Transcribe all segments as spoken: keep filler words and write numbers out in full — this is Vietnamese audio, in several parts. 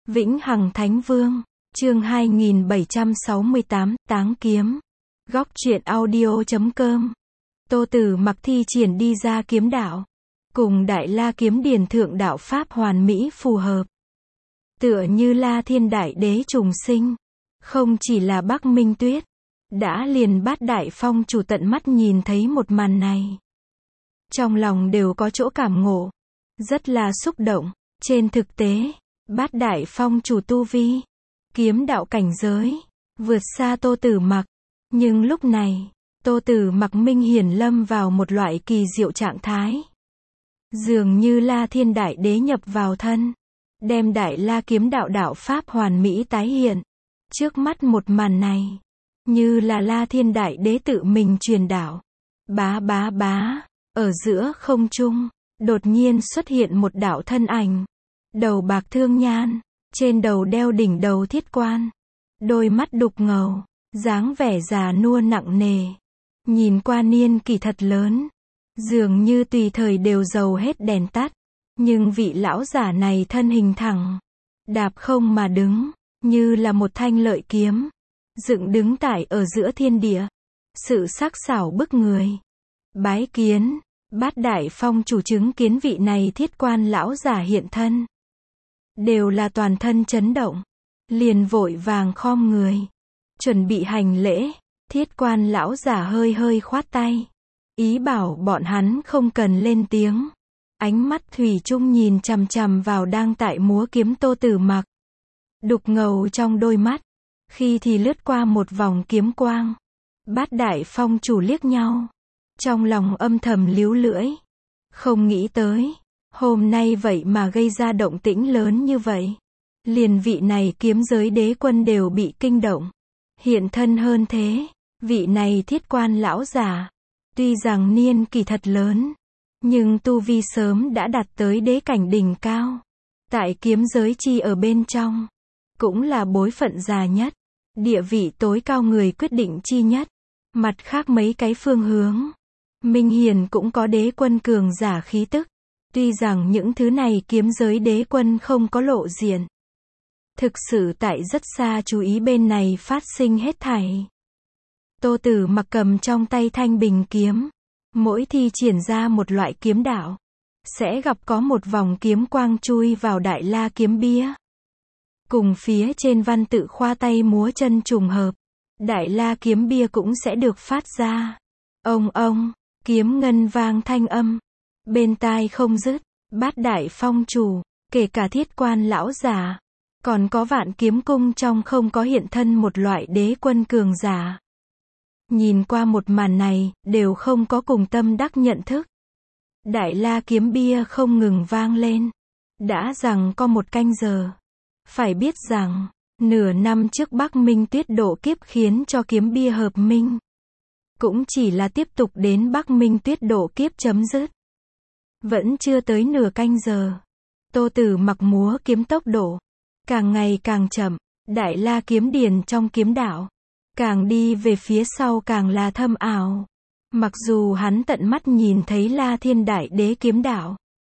Vĩnh Hằng Thánh Vương, chương hai nghìn bảy trăm sáu mươi tám, Táng Kiếm. Góc truyện audio chấm com. Tô Tử Mặc thi triển đi ra kiếm đạo, cùng Đại La Kiếm Điển thượng đạo pháp hoàn mỹ phù hợp. Tựa như La Thiên Đại Đế trùng sinh, không chỉ là Bắc Minh Tuyết, đã liền Bát Đại Phong chủ tận mắt nhìn thấy một màn này. Trong lòng đều có chỗ cảm ngộ, rất là xúc động. Trên thực tế, Bát Đại Phong chủ tu vi, kiếm đạo cảnh giới, vượt xa Tô Tử Mặc. Nhưng lúc này, Tô Tử Mặc minh hiển lâm vào một loại kỳ diệu trạng thái. Dường như La Thiên Đại Đế nhập vào thân, đem Đại La kiếm đạo đạo pháp hoàn mỹ tái hiện. Trước mắt một màn này, như là La Thiên Đại Đế tự mình truyền đạo. Bá bá bá, ở giữa không trung, đột nhiên xuất hiện một đạo thân ảnh. Đầu bạc thương nhan, trên đầu đeo đỉnh đầu thiết quan, đôi mắt đục ngầu, dáng vẻ già nua nặng nề. Nhìn qua niên kỷ thật lớn, dường như tùy thời đều dầu hết đèn tắt. Nhưng vị lão giả này thân hình thẳng, đạp không mà đứng, như là một thanh lợi kiếm, dựng đứng tại ở giữa thiên địa. Sự sắc sảo bức người. Bái kiến, Bát Đại Phong chủ chứng kiến vị này thiết quan lão giả hiện thân, đều là toàn thân chấn động, liền vội vàng khom người, chuẩn bị hành lễ. Thiết quan lão giả hơi hơi khoát tay, ý bảo bọn hắn không cần lên tiếng. Ánh mắt thủy chung nhìn chằm chằm vào đang tại múa kiếm Tô Tử Mặc. Đục ngầu trong đôi mắt, khi thì lướt qua một vòng kiếm quang. Bát Đại Phong chủ liếc nhau, trong lòng âm thầm líu lưỡi, không nghĩ tới, hôm nay vậy mà gây ra động tĩnh lớn như vậy. Liền vị này kiếm giới đế quân đều bị kinh động. Hiện thân hơn thế, vị này thiết quan lão giả, tuy rằng niên kỷ thật lớn, nhưng tu vi sớm đã đạt tới đế cảnh đỉnh cao. Tại kiếm giới chi ở bên trong, cũng là bối phận già nhất, địa vị tối cao người quyết định chi nhất. Mặt khác mấy cái phương hướng, Minh Hiền cũng có đế quân cường giả khí tức. Tuy rằng những thứ này kiếm giới đế quân không có lộ diện, thực sự tại rất xa chú ý bên này phát sinh hết thảy. Tô Tử Mặc cầm trong tay thanh bình kiếm, mỗi thi triển ra một loại kiếm đạo, sẽ gặp có một vòng kiếm quang chui vào Đại La kiếm bia. Cùng phía trên văn tự khoa tay múa chân trùng hợp, Đại La kiếm bia cũng sẽ được phát ra. Ông ông, kiếm ngân vang thanh âm, bên tai không dứt. Bát Đại Phong chủ, kể cả thiết quan lão giả, còn có Vạn Kiếm Cung trong không có hiện thân một loại đế quân cường giả. Nhìn qua một màn này, đều không có cùng tâm đắc nhận thức. Đại La kiếm bia không ngừng vang lên. Đã rằng có một canh giờ. Phải biết rằng, nửa năm trước Bắc Minh Tuyết độ kiếp khiến cho kiếm bia hợp minh. Cũng chỉ là tiếp tục đến Bắc Minh Tuyết độ kiếp chấm dứt. Vẫn chưa tới nửa canh giờ. Tô Tử Mặc múa kiếm tốc độ càng ngày càng chậm. Đại La kiếm điển trong kiếm đạo, càng đi về phía sau càng là thâm ảo. Mặc dù hắn tận mắt nhìn thấy La Thiên Đại Đế kiếm đạo,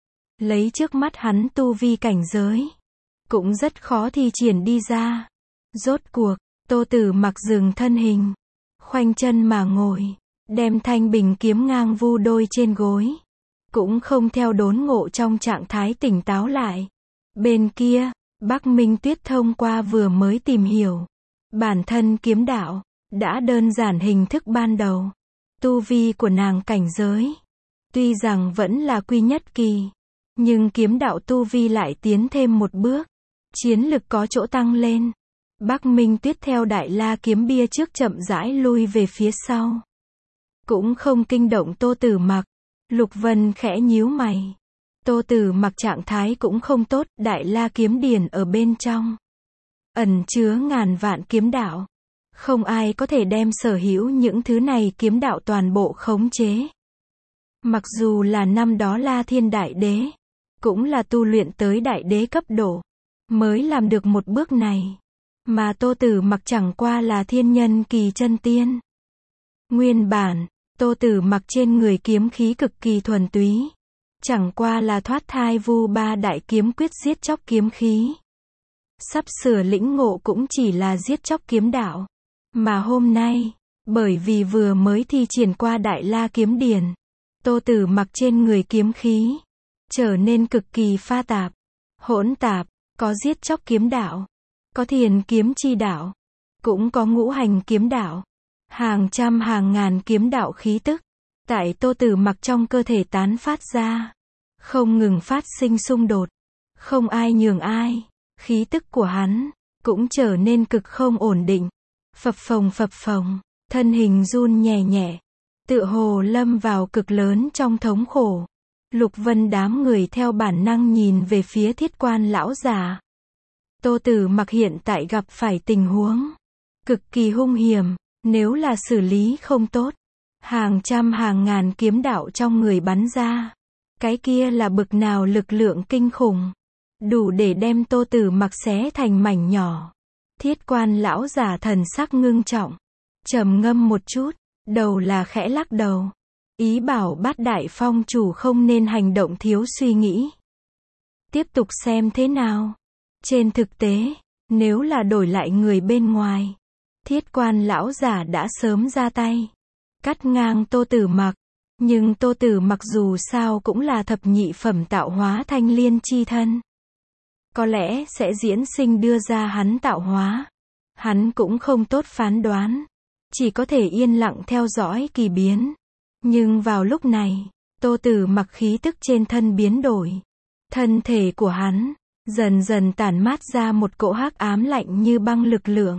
lấy trước mắt hắn tu vi cảnh giới, cũng rất khó thi triển đi ra. Rốt cuộc, Tô Tử Mặc dừng thân hình, khoanh chân mà ngồi, đem thanh bình kiếm ngang vu đôi trên gối. Cũng không theo đốn ngộ trong trạng thái tỉnh táo lại. Bên kia, Bắc Minh Tuyết thông qua vừa mới tìm hiểu bản thân kiếm đạo, đã đơn giản hình thức ban đầu. Tu vi của nàng cảnh giới, tuy rằng vẫn là quy nhất kỳ, nhưng kiếm đạo tu vi lại tiến thêm một bước, chiến lực có chỗ tăng lên. Bắc Minh Tuyết theo Đại La kiếm bia trước chậm rãi lui về phía sau, cũng không kinh động Tô Tử Mặc. Lục Vân khẽ nhíu mày. Tô Tử Mặc trạng thái cũng không tốt. Đại La kiếm điển ở bên trong, ẩn chứa ngàn vạn kiếm đạo, không ai có thể đem sở hữu những thứ này kiếm đạo toàn bộ khống chế. Mặc dù là năm đó La Thiên Đại Đế, cũng là tu luyện tới đại đế cấp độ, mới làm được một bước này. Mà Tô Tử Mặc chẳng qua là thiên nhân kỳ chân tiên. Nguyên bản, Tô Tử Mặc trên người kiếm khí cực kỳ thuần túy, chẳng qua là thoát thai vu ba đại kiếm quyết giết chóc kiếm khí. sắp sửa lĩnh ngộ cũng chỉ là giết chóc kiếm đạo. Mà hôm nay, bởi vì vừa mới thi triển qua Đại La Kiếm Điển, Tô Tử Mặc trên người kiếm khí trở nên cực kỳ pha tạp, hỗn tạp, có giết chóc kiếm đạo, có thiền kiếm chi đạo, cũng có ngũ hành kiếm đạo, hàng trăm hàng ngàn kiếm đạo khí tức tại Tô Tử Mặc trong cơ thể tán phát ra, không ngừng phát sinh xung đột, không ai nhường ai, khí tức của hắn cũng trở nên cực không ổn định, phập phồng phập phồng, thân hình run nhẹ nhẹ, tựa hồ lâm vào cực lớn trong thống khổ. Lục Vân đám người theo bản năng nhìn về phía Thiết Quan lão già. Tô Tử Mặc hiện tại gặp phải tình huống cực kỳ hung hiểm, nếu là xử lý không tốt, hàng trăm hàng ngàn kiếm đạo trong người bắn ra, cái kia là bực nào lực lượng kinh khủng, đủ để đem Tô Tử Mặc xé thành mảnh nhỏ. Thiết Quan lão già thần sắc ngưng trọng, trầm ngâm một chút, đầu là khẽ lắc đầu, ý bảo Bát Đại Phong chủ không nên hành động thiếu suy nghĩ. Tiếp tục xem thế nào. Trên thực tế, nếu là đổi lại người bên ngoài, Thiết Quan lão giả đã sớm ra tay, cắt ngang Tô Tử Mặc. Nhưng Tô Tử Mặc dù sao cũng là thập nhị phẩm tạo hóa thanh liên chi thân. Có lẽ sẽ diễn sinh đưa ra hắn tạo hóa. Hắn cũng không tốt phán đoán, chỉ có thể yên lặng theo dõi kỳ biến. Nhưng vào lúc này, Tô Tử Mặc khí tức trên thân biến đổi. Thân thể của hắn dần dần tản mát ra một cỗ hắc ám lạnh như băng lực lượng.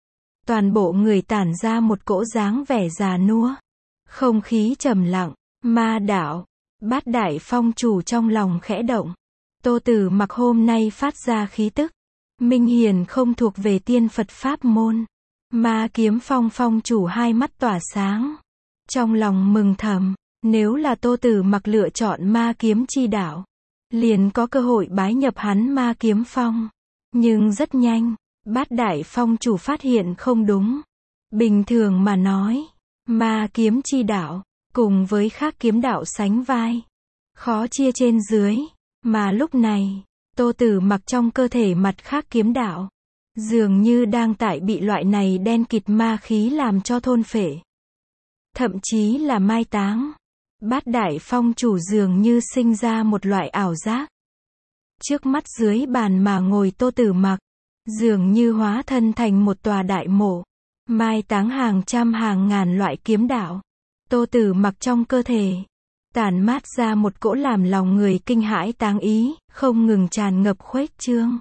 Toàn bộ người tản ra một cỗ dáng vẻ già nua. Không khí trầm lặng, ma đạo. Bát Đại Phong chủ trong lòng khẽ động. Tô Tử Mặc hôm nay phát ra khí tức, minh hiển không thuộc về tiên Phật Pháp môn. Ma Kiếm Phong phong chủ hai mắt tỏa sáng. Trong lòng mừng thầm, nếu là Tô Tử Mặc lựa chọn ma kiếm chi đạo, liền có cơ hội bái nhập hắn Ma Kiếm Phong. Nhưng rất nhanh, Bát Đại Phong chủ phát hiện không đúng. Bình thường mà nói, ma kiếm chi đạo, cùng với khác kiếm đạo sánh vai, khó chia trên dưới. Mà lúc này, Tô Tử Mặc trong cơ thể mặt khác kiếm đạo, dường như đang tại bị loại này đen kịt ma khí làm cho thôn phệ. Thậm chí là mai táng. Bát Đại Phong chủ dường như sinh ra một loại ảo giác. Trước mắt dưới bàn mà ngồi Tô Tử Mặc, dường như hóa thân thành một tòa đại mộ, mai táng hàng trăm hàng ngàn loại kiếm đạo. Tô Tử Mặc trong cơ thể tản mát ra một cỗ làm lòng người kinh hãi táng ý, không ngừng tràn ngập khuếch trương,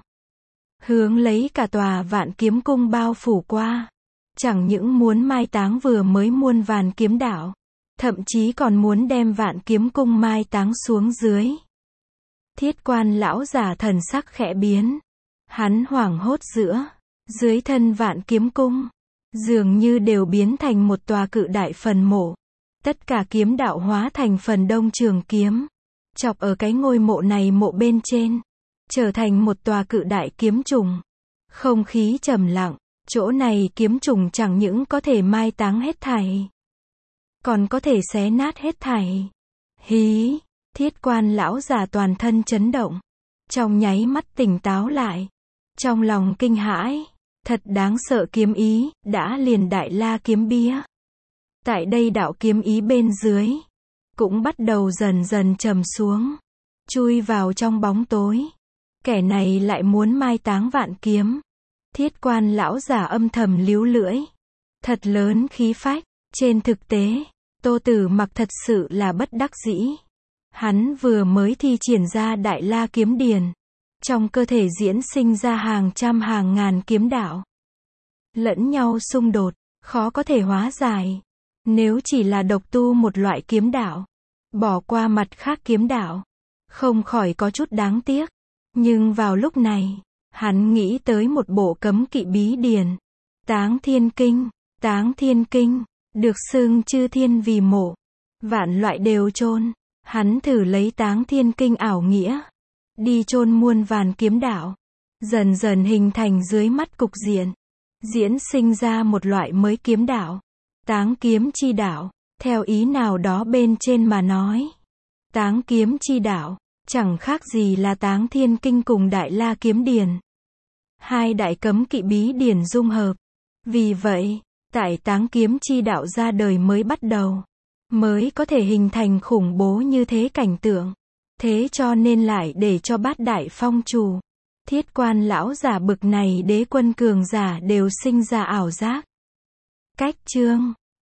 hướng lấy cả tòa Vạn Kiếm Cung bao phủ qua. Chẳng những muốn mai táng vừa mới muôn vàn kiếm đạo, thậm chí còn muốn đem Vạn Kiếm Cung mai táng xuống dưới. Thiết Quan lão giả thần sắc khẽ biến, hắn hoảng hốt giữa, dưới thân Vạn Kiếm Cung, dường như đều biến thành một tòa cự đại phần mộ. Tất cả kiếm đạo hóa thành phần đông trường kiếm, chọc ở cái ngôi mộ này mộ bên trên, trở thành một tòa cự đại kiếm trùng. Không khí trầm lặng, chỗ này kiếm trùng chẳng những có thể mai táng hết thảy, còn có thể xé nát hết thảy. Hí, Thiết Quan lão già toàn thân chấn động, trong nháy mắt tỉnh táo lại, trong lòng kinh hãi, thật đáng sợ kiếm ý, đã liền Đại La kiếm bia. Tại đây đạo kiếm ý bên dưới, cũng bắt đầu dần dần trầm xuống, chui vào trong bóng tối. Kẻ này lại muốn mai táng vạn kiếm. Thiết Quan lão giả âm thầm líu lưỡi. Thật lớn khí phách. Trên thực tế, Tô Tử Mặc thật sự là bất đắc dĩ. Hắn vừa mới thi triển ra Đại La kiếm điển, trong cơ thể diễn sinh ra hàng trăm hàng ngàn kiếm đạo, lẫn nhau xung đột, khó có thể hóa giải. Nếu chỉ là độc tu một loại kiếm đạo, bỏ qua mặt khác kiếm đạo, không khỏi có chút đáng tiếc. Nhưng vào lúc này, hắn nghĩ tới một bộ cấm kỵ bí điển, Táng Thiên Kinh. Táng Thiên Kinh được xưng chư thiên vì mộ, vạn loại đều chôn. Hắn thử lấy Táng Thiên Kinh ảo nghĩa, đi chôn muôn vàn kiếm đạo, dần dần hình thành dưới mắt cục diện, diễn sinh ra một loại mới kiếm đạo, Táng kiếm chi đạo. Theo ý nào đó bên trên mà nói, Táng kiếm chi đạo chẳng khác gì là Táng Thiên Kinh cùng Đại La kiếm điển. Hai đại cấm kỵ bí điển dung hợp. Vì vậy, tại Táng Kiếm chi đạo ra đời mới bắt đầu, mới có thể hình thành khủng bố như thế cảnh tượng. Thế cho nên lại để cho bát đại phong chủ, thiết quan lão giả bực này đế quân cường giả đều sinh ra ảo giác. Cách chương